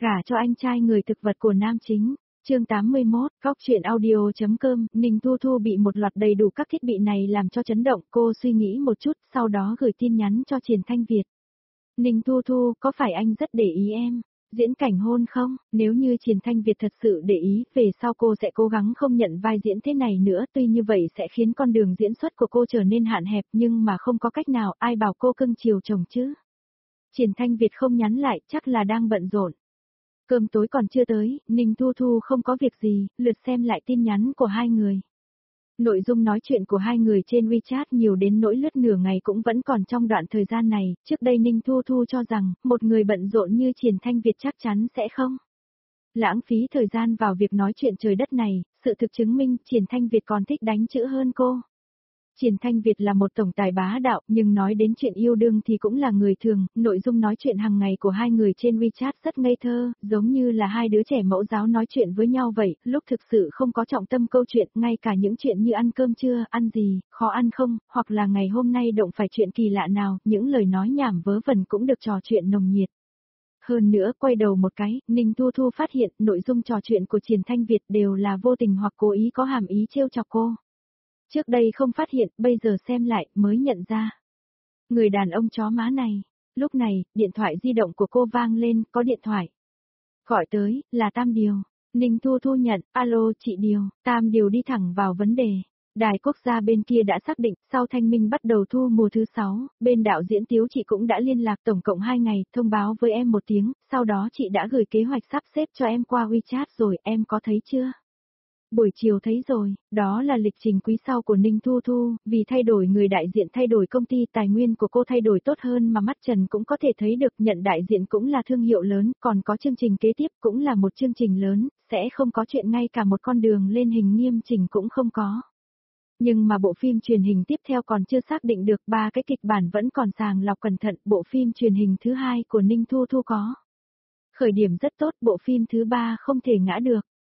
Gả cho anh trai người thực vật của nam chính. Chương 81, Góc truyện audio.com, Ninh Thu Thu bị một loạt đầy đủ các thiết bị này làm cho chấn động, cô suy nghĩ một chút, sau đó gửi tin nhắn cho Triển Thanh Việt. Ninh Thu Thu, có phải anh rất để ý em? Diễn cảnh hôn không? Nếu như Triển Thanh Việt thật sự để ý, về sau cô sẽ cố gắng không nhận vai diễn thế này nữa, tuy như vậy sẽ khiến con đường diễn xuất của cô trở nên hạn hẹp, nhưng mà không có cách nào, ai bảo cô cưng chiều chồng chứ? Triển Thanh Việt không nhắn lại, chắc là đang bận rộn. Cơm tối còn chưa tới, Ninh Thu Thu không có việc gì, lượt xem lại tin nhắn của hai người. Nội dung nói chuyện của hai người trên WeChat nhiều đến nỗi lướt nửa ngày cũng vẫn còn trong đoạn thời gian này, trước đây Ninh Thu Thu cho rằng, một người bận rộn như Triển Thanh Việt chắc chắn sẽ không lãng phí thời gian vào việc nói chuyện trời đất này, sự thực chứng minh Triển Thanh Việt còn thích đánh chữ hơn cô. Triển Thanh Việt là một tổng tài bá đạo, nhưng nói đến chuyện yêu đương thì cũng là người thường, nội dung nói chuyện hàng ngày của hai người trên WeChat rất ngây thơ, giống như là hai đứa trẻ mẫu giáo nói chuyện với nhau vậy, lúc thực sự không có trọng tâm câu chuyện, ngay cả những chuyện như ăn cơm chưa, ăn gì, khó ăn không, hoặc là ngày hôm nay động phải chuyện kỳ lạ nào, những lời nói nhảm vớ vẩn cũng được trò chuyện nồng nhiệt. Hơn nữa, quay đầu một cái, Ninh Thu Thu phát hiện nội dung trò chuyện của Triển Thanh Việt đều là vô tình hoặc cố ý có hàm ý trêu chọc cô. Trước đây không phát hiện, bây giờ xem lại, mới nhận ra. Người đàn ông chó má này. Lúc này, điện thoại di động của cô vang lên, có điện thoại. Gọi tới, là Tam Điều. Ninh Thu Thu nhận, alo chị Điều, Tam Điều đi thẳng vào vấn đề. Đài quốc gia bên kia đã xác định, sau thanh minh bắt đầu thu mùa thứ 6, bên đạo diễn Tiếu chị cũng đã liên lạc tổng cộng 2 ngày, thông báo với em một tiếng, sau đó chị đã gửi kế hoạch sắp xếp cho em qua WeChat rồi, em có thấy chưa? Buổi chiều thấy rồi, đó là lịch trình quý sau của Ninh Thu Thu, vì thay đổi người đại diện thay đổi công ty tài nguyên của cô thay đổi tốt hơn mà mắt Trần cũng có thể thấy được nhận đại diện cũng là thương hiệu lớn, còn có chương trình kế tiếp cũng là một chương trình lớn, sẽ không có chuyện ngay cả một con đường lên hình nghiêm chỉnh cũng không có. Nhưng mà bộ phim truyền hình tiếp theo còn chưa xác định được 3 cái kịch bản vẫn còn sàng lọc cẩn thận, bộ phim truyền hình thứ 2 của Ninh Thu Thu có. Khởi điểm rất tốt, bộ phim thứ 3 không thể ngã được.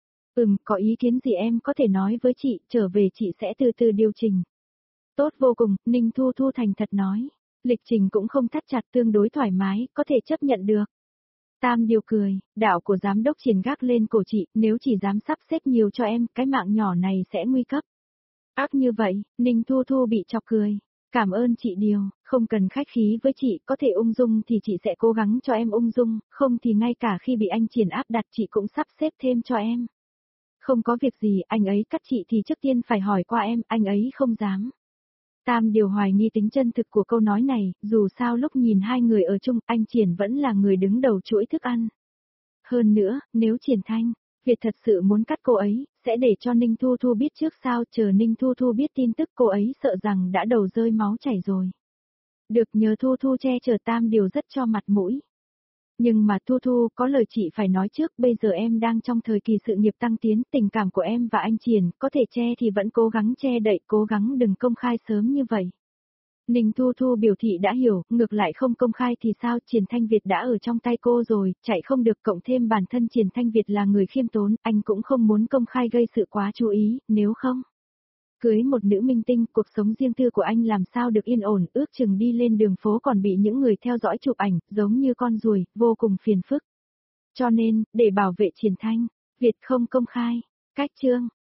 Có ý kiến gì em có thể nói với chị, trở về chị sẽ từ từ điều chỉnh. Tốt vô cùng, Ninh Thu Thu thành thật nói. Lịch trình cũng không thắt chặt tương đối thoải mái, có thể chấp nhận được. Tam Điều cười, đạo của giám đốc Triển gác lên cổ chị, nếu chỉ dám sắp xếp nhiều cho em, cái mạng nhỏ này sẽ nguy cấp. Ác như vậy, Ninh Thu Thu bị chọc cười. Cảm ơn chị Điều, không cần khách khí với chị, có thể ung dung thì chị sẽ cố gắng cho em ung dung, không thì ngay cả khi bị anh Triển áp đặt chị cũng sắp xếp thêm cho em. Không có việc gì, anh ấy cắt chị thì trước tiên phải hỏi qua em, anh ấy không dám. Tam Điều hoài nghi tính chân thực của câu nói này, dù sao lúc nhìn hai người ở chung, anh Triển vẫn là người đứng đầu chuỗi thức ăn. Hơn nữa, nếu Triển Thanh Việt thật sự muốn cắt cô ấy, sẽ để cho Ninh Thu Thu biết trước sao, chờ Ninh Thu Thu biết tin tức cô ấy sợ rằng đã đầu rơi máu chảy rồi. Được nhờ Thu Thu che chở Tam Điều rất cho mặt mũi. Nhưng mà Thu Thu, có lời chị phải nói trước, bây giờ em đang trong thời kỳ sự nghiệp tăng tiến, tình cảm của em và anh Triển, có thể che thì vẫn cố gắng che đậy, cố gắng đừng công khai sớm như vậy. Ninh Thu Thu biểu thị đã hiểu, ngược lại không công khai thì sao, Triển Thanh Việt đã ở trong tay cô rồi, chạy không được, cộng thêm bản thân Triển Thanh Việt là người khiêm tốn, anh cũng không muốn công khai gây sự quá chú ý, nếu không. Cưới một nữ minh tinh, cuộc sống riêng tư của anh làm sao được yên ổn, ước chừng đi lên đường phố còn bị những người theo dõi chụp ảnh, giống như con ruồi, vô cùng phiền phức. Cho nên, để bảo vệ Triển Thanh Việt không công khai, cách chương.